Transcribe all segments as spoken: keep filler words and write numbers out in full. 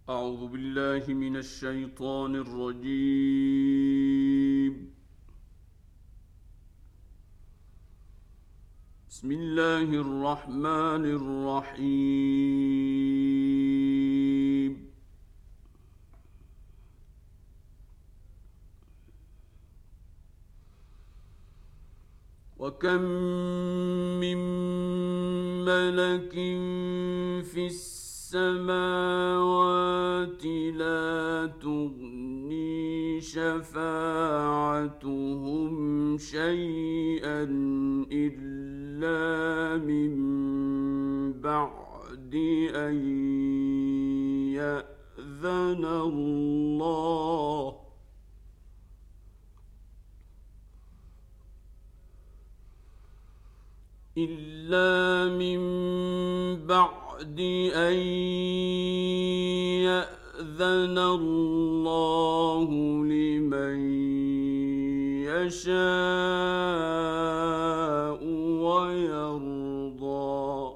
أعوذ بالله من الشيطان الرجيم. بسم الله الرحمن الرحيم. وكم من ملك في السماوات لا تغني شفاعتهم شيئا إلا من بعد أن يأذن الله إلا من بعد أن يأذن الله لمن يشاء ويرضى.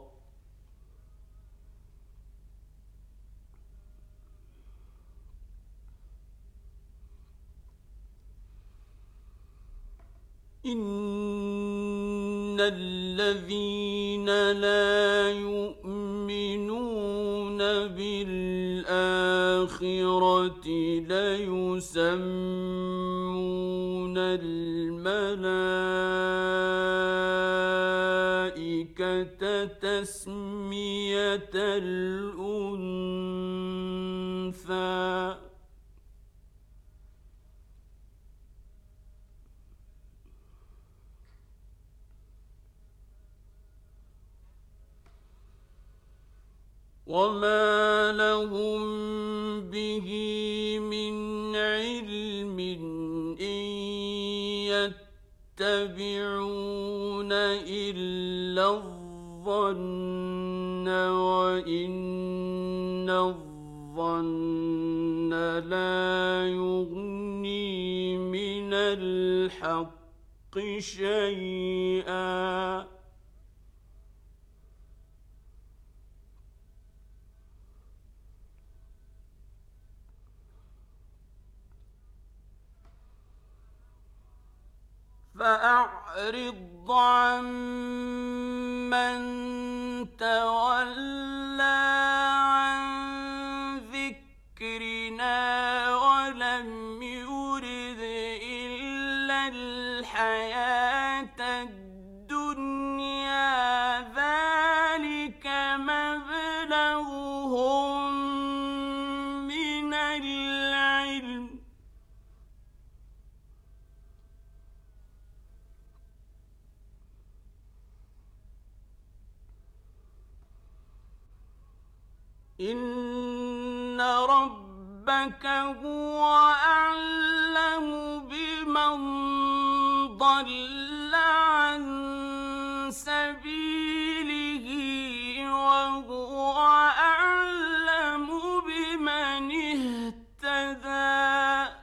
إن الذين لا يؤمنون بالآخرة ليسمون الملائكة تسمية الأنثى. وما لهم به من علم إن يتبعون إلا الظن وإن الظن لا يغني من الحق شيئا. فأعرض عن من تولى عن ذكرنا ولم يرد إلا الحياة الدنيا ذلك مبلغهم من العلم إن ربك هو أعلم بمن ضل عن سبيله وهو أعلم بمن اهتدى.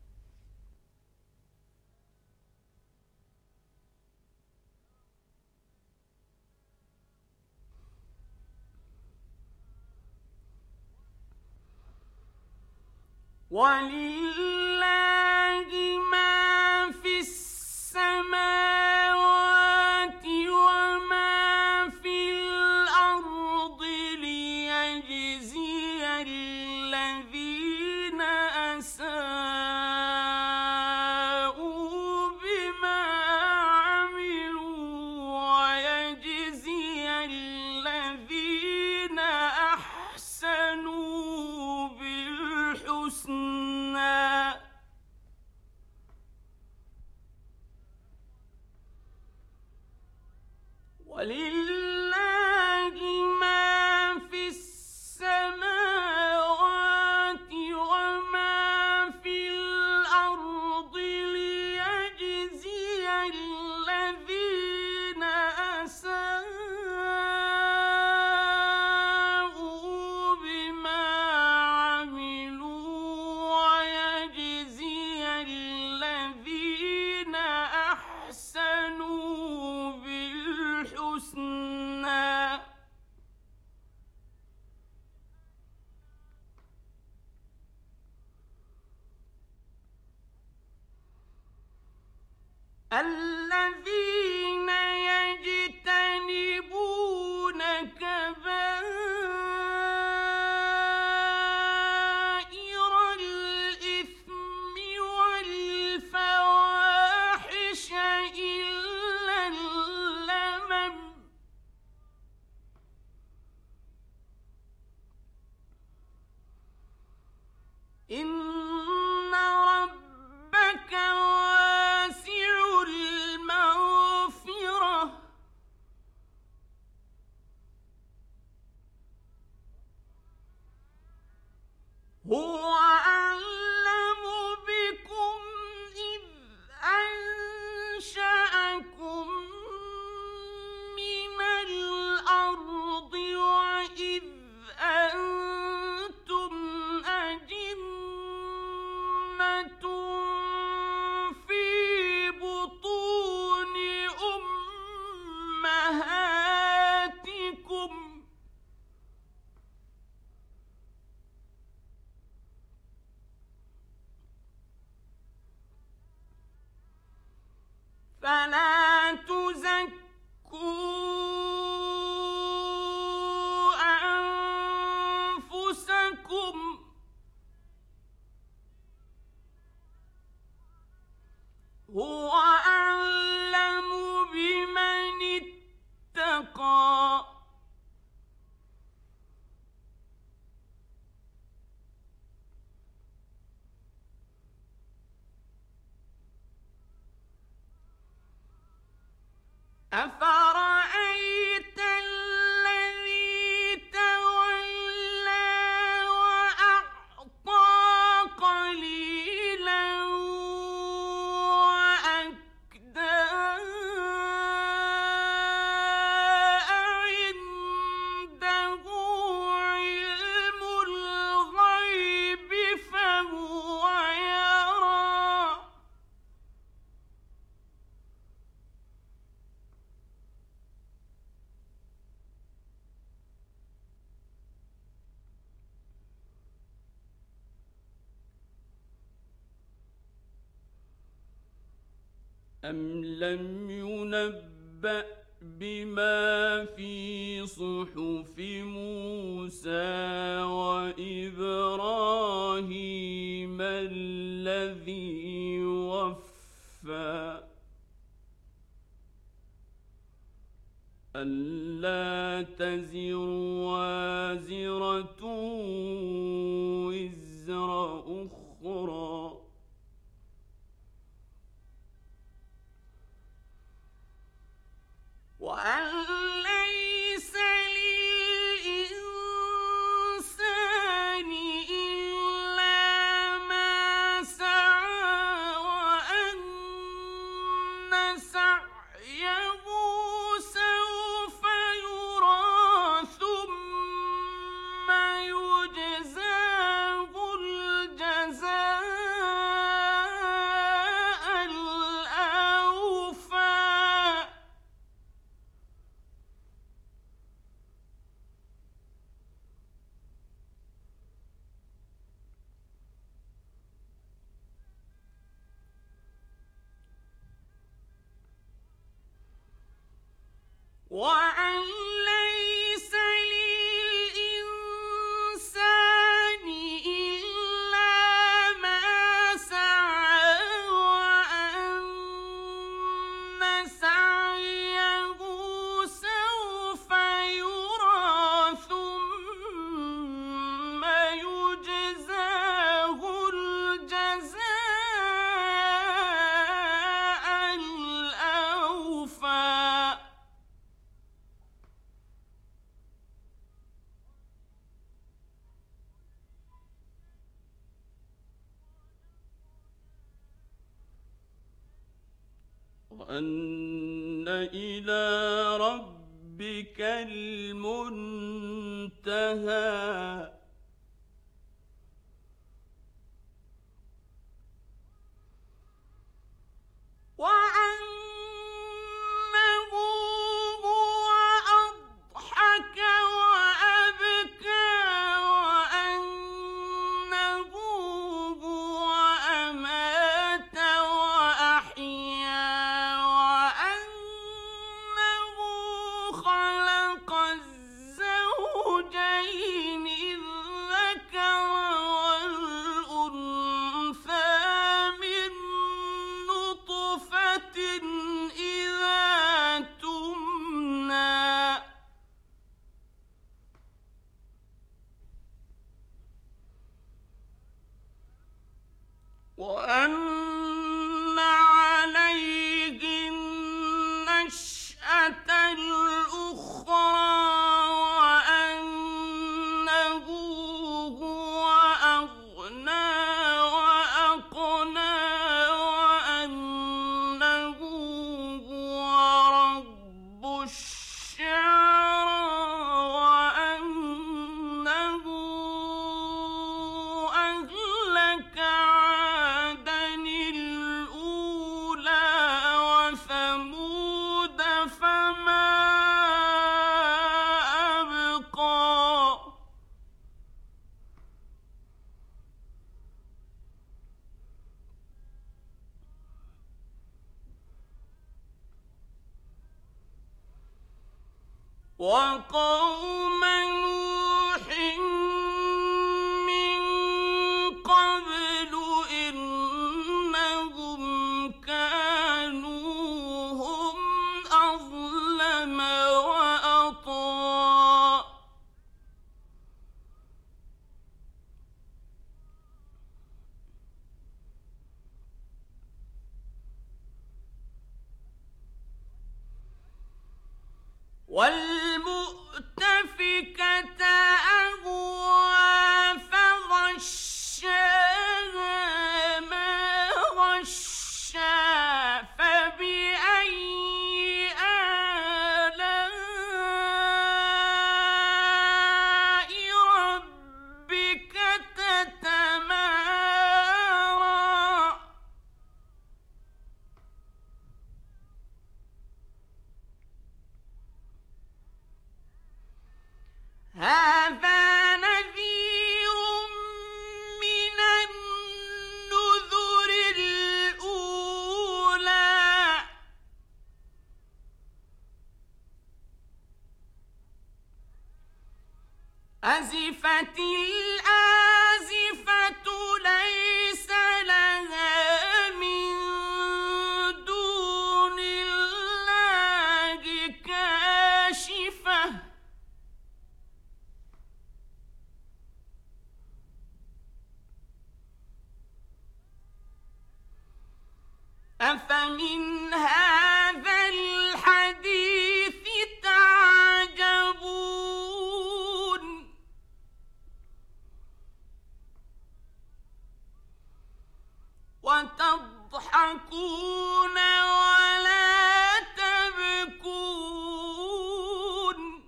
ولله ما في السماوات وما في الأرض ليجزي الذين أساءوا بما عملوا ويجزي الذين أحسنوا بالحسنى. الذين يجتنبون كبائر الإثم والفواحش إلا اللمم إن ربك واسع المغفرة هو أعلم بكم إذ أنشأكم من الأرض وإذ أنتم أجنة في بطون أمهاتكم فلا تزكوا أنفسكم هو أعلم بمن اتقى أفرأيت الذي تولى وأعطى قليلا وأكدى أعنده علم الغيب فهو يرى أم لم ينبأ بما في صحف موسى وإبراهيم الذي وفى ألا تزر وازرة وزر أخرى وأن ليس للإنسان إلا ما سعى وأن سعيه سوف يرى ثم يجزاه الجزاء الأوفى وأن ليس للإنسان إلا ما سعى وأن سعيه سوف يرى ثم يجزاه الجزاء الأوفى وأن إلى ربك المنتهى وأنه هو أضحك وأبكى وأنه هو أمات وأحيا وقوم نوح من قبل إنهم كانوا هم أظلم وأطغى والمؤتفكة أهوى فغشاها ما غشا فبأي آلاء ربك تتمارى هذا نذير من النذر الأولى أزفت الآزفة ليس لها من دون الله كاشفة أفمن هذا الحديث تعجبون وتضحكون ولا تبكون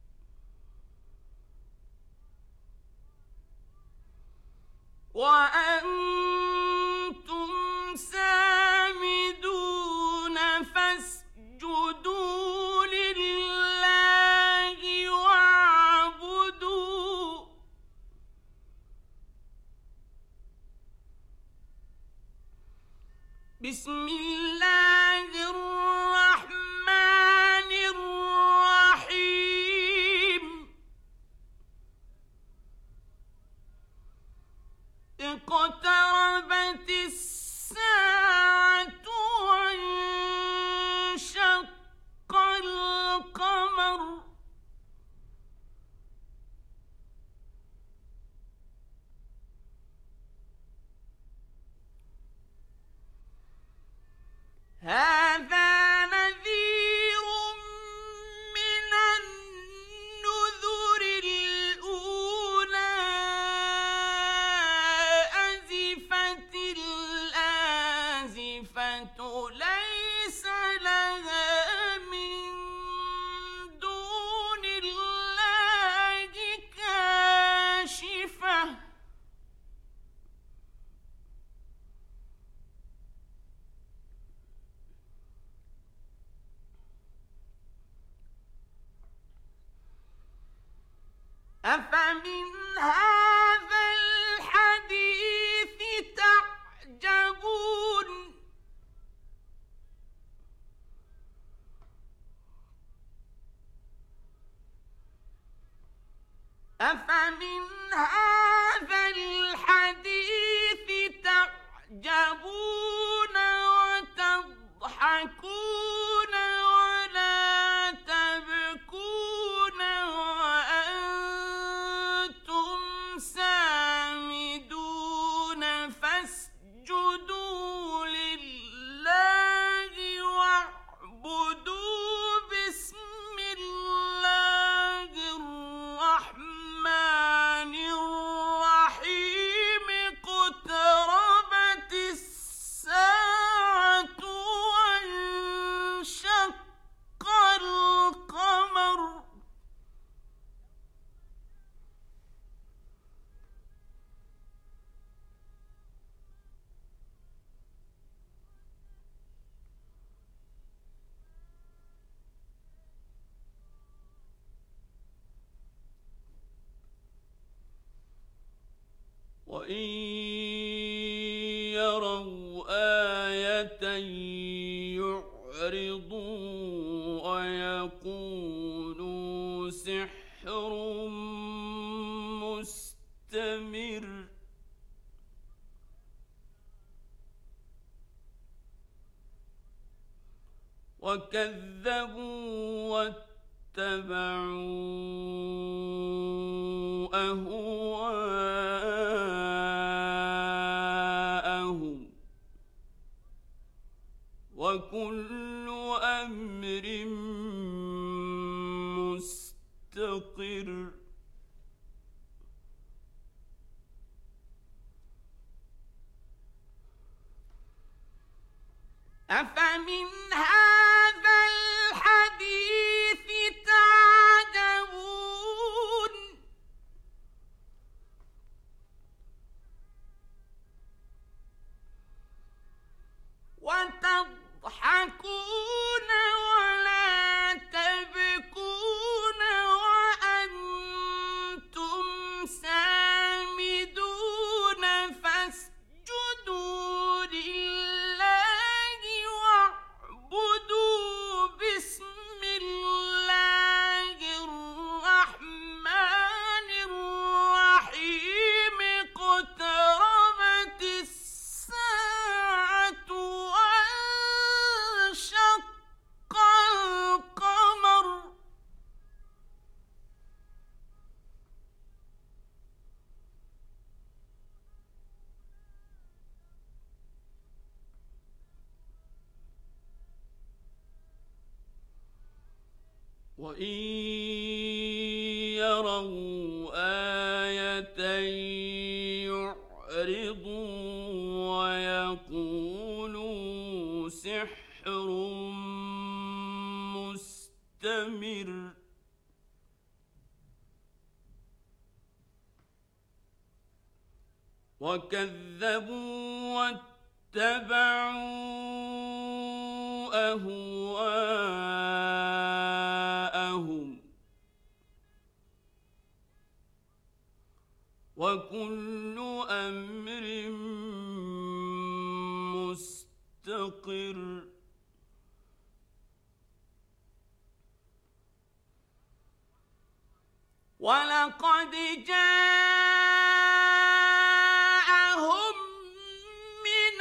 وأنتم سامدون فاسجدوا لله واعبدوا بسم الله الرحمن الرحيم اقتربت الساعة وانشق القمر هذا نذير من النذر الأولى أزفت الآزفة ليس لها من دون الله كاشفة أفمن هذا الحديث تعجبون أفمن هذا الحديث تعجبون وتضحكون ولا تبكون وأنتم سامدون فاسجدوا لله واعبدوا بسم الله الرحمن الرحيم اقتربت الساعة وكذبوا واتبعوا أهواءهم وكل أمر مستقر أفمن هذا الحديث تعجبون وتضحكون ولا تبكون وأنتم سامدون فاسجدوا لله واعبدوا بسم الله الرحمن الرحيم اقتربت الساعة وانشق القمر وإن يروا آية يعرضوا ويقولوا سحر مستمر وكذبوا واتبعوا أهواءهم وكل أمر مستقر ولقد جاءهم من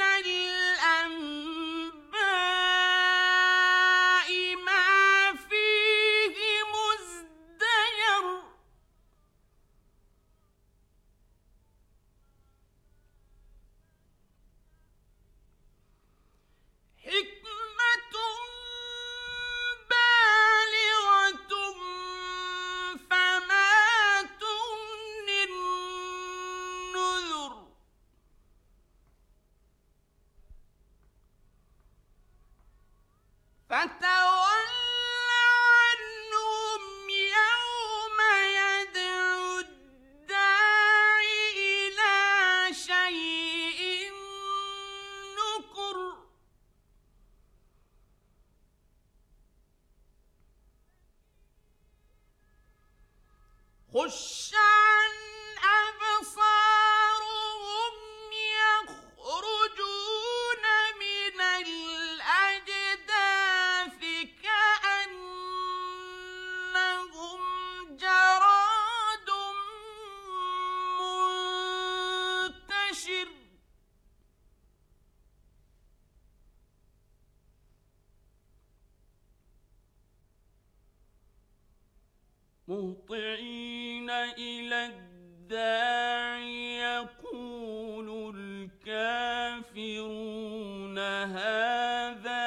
الأنباء ما فيه مزدجر حكمة بالغة فما تغني النذر فتول عنهم يوم يدعو الداع إلى شيء نكر خش عن أبصارهم يخرجون من الأجداث كأنهم جراد منتشر مهطعين إلى الداع يقول الكافرون هذا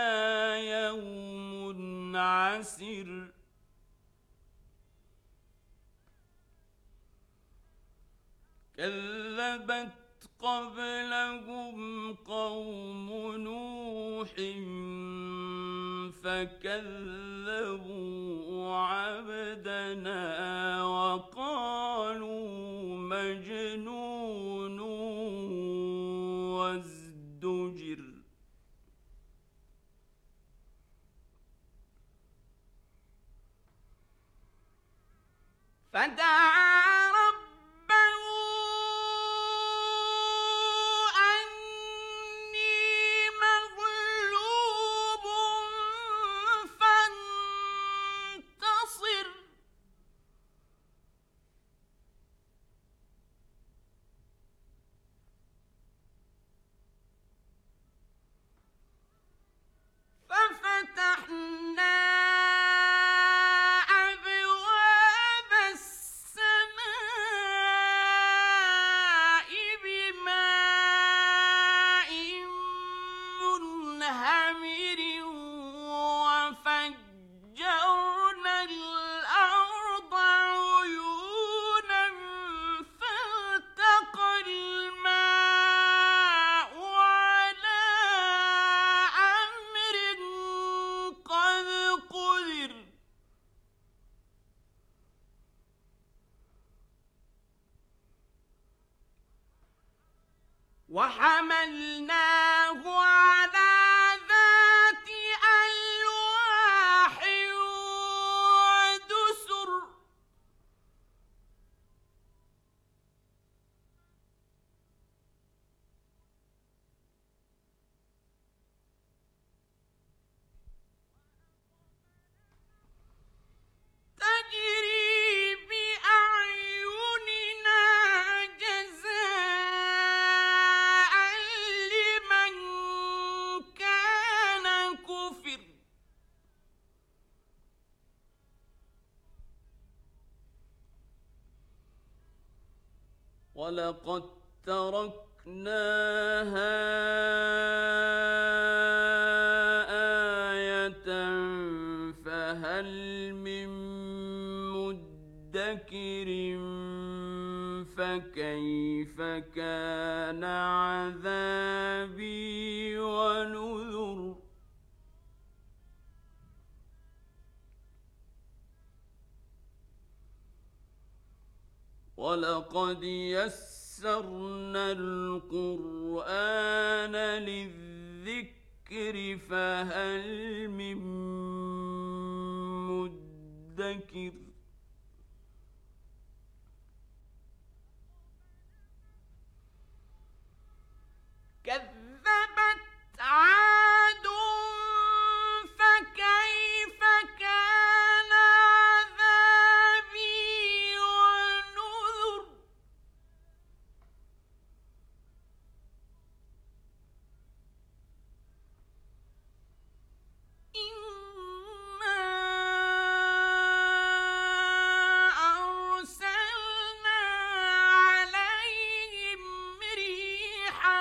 يوم عسر كذبت قبلهم قوم نوح فكذبوا عبدنا وقالوا مجنون وازدجر فدعا ربه أني مغلوب فانتصر وحملناه على ذات ألواح ودسر تجري بأعيننا جزاء لمن كان كفر ولقد تركناها آية فهل من مدكر فكيف كان عذابي ونذر ولقد يسرنا القرآن للذكر فهل من مدكر كذبت عاد فكيف كان عذابي ونذر إنا أرسلنا عليهم ريحا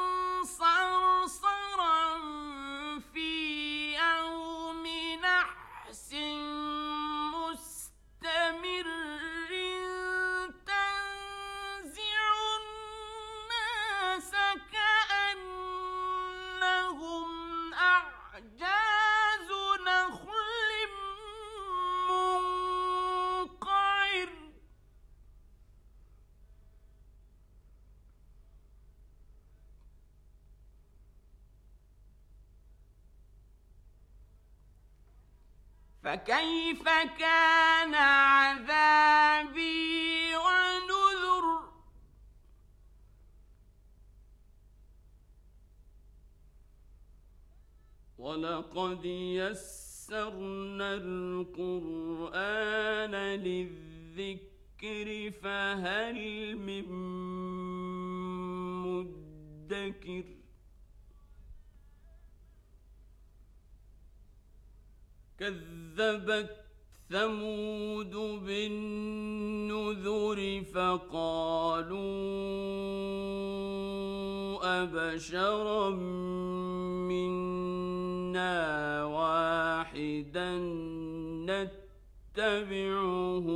صرصرا في يوم نحس مستمر تنزع الناس كأنهم أعجاز نخل منقعر فكيف كان عذابي ونذر ولقد يسرنا القرآن للذكر فهل من مدكر كذبت ثمود بالنذر فقالوا أبشرا منا واحدا نتبعه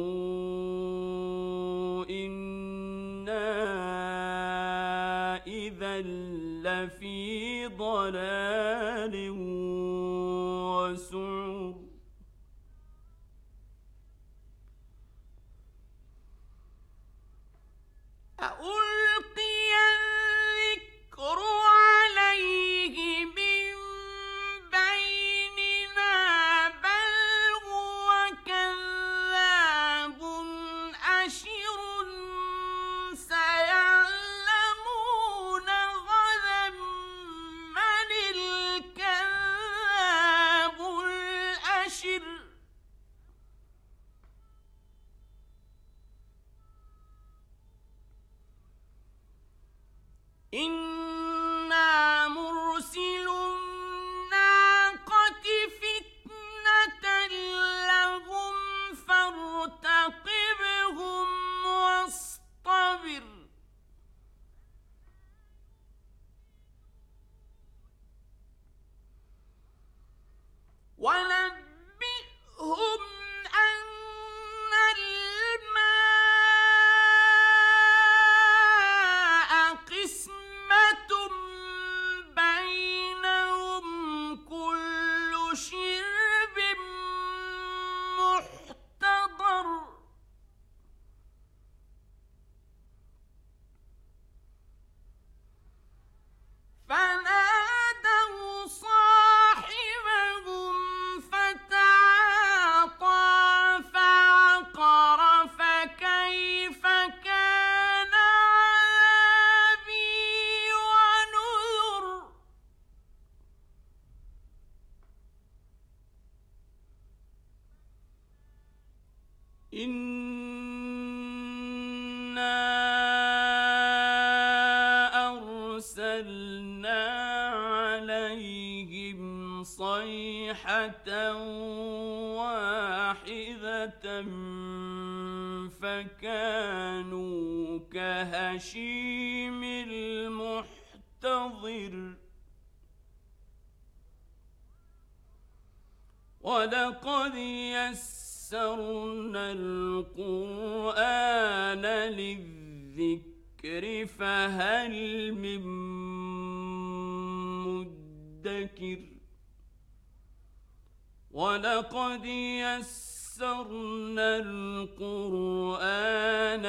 إنا إذا لفي ضلال وسعر ألقي الذكر عليه من بيننا بل هو كذاب أشر سيعلمون غدا من الكذاب الأشر إنا مرسل الناقة فتنة لهم فارتقبهم واصطبر ونبئهم أن الماء قسمة صيحة واحدة فكانوا كهشيم المحتضر ولقد يسرنا القرآن للذكر فهل من مدكر ولقد يسرنا القرآن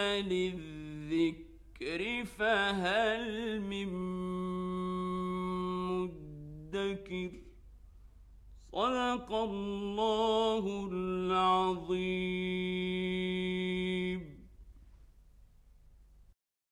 للذكر فهل من مدكر صدق الله العظيم.